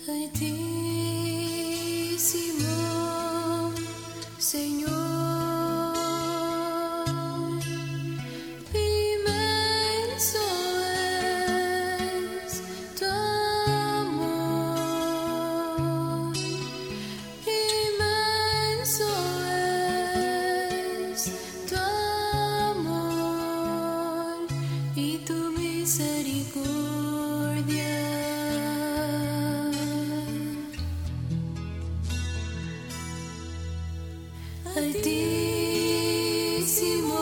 Altísimo Señor, inmenso es tu amor, inmenso es tu amor y tu misericordia. Altísimo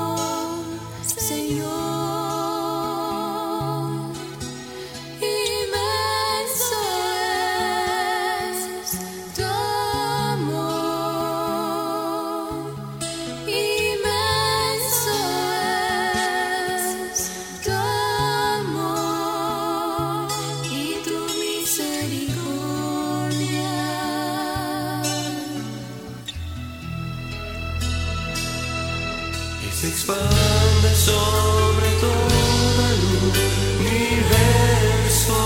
Señor, inmenso es tu amor, inmenso es tu amor y tu misericordia. Y se expande sobre todo el universo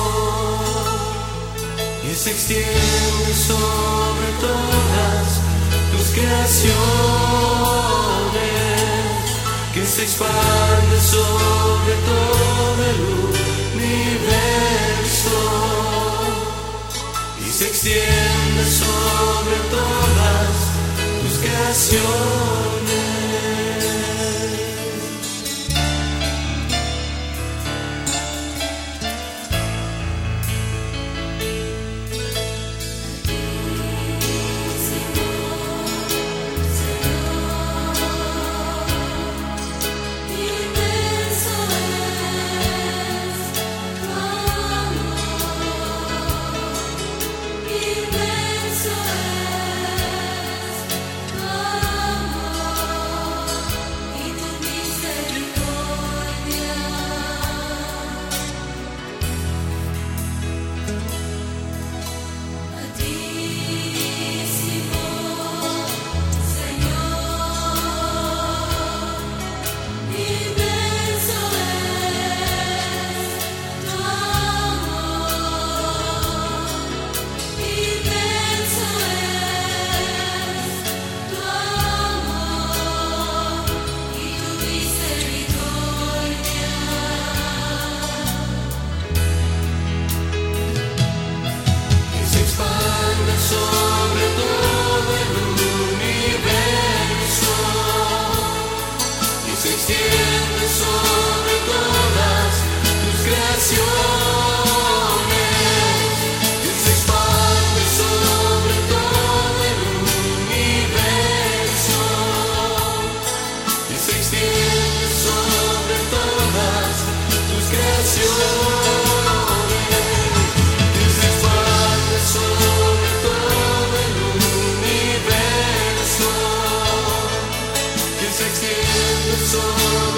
y se extiende sobre todas tus creaciones, que se expande sobre todo el universo y se extiende sobre todas tus creaciones. Sobre todo el universo y se extiende sobre todas tus creaciones, y se expande sobre todo el universo y se extiende sobre todas tus creaciones. So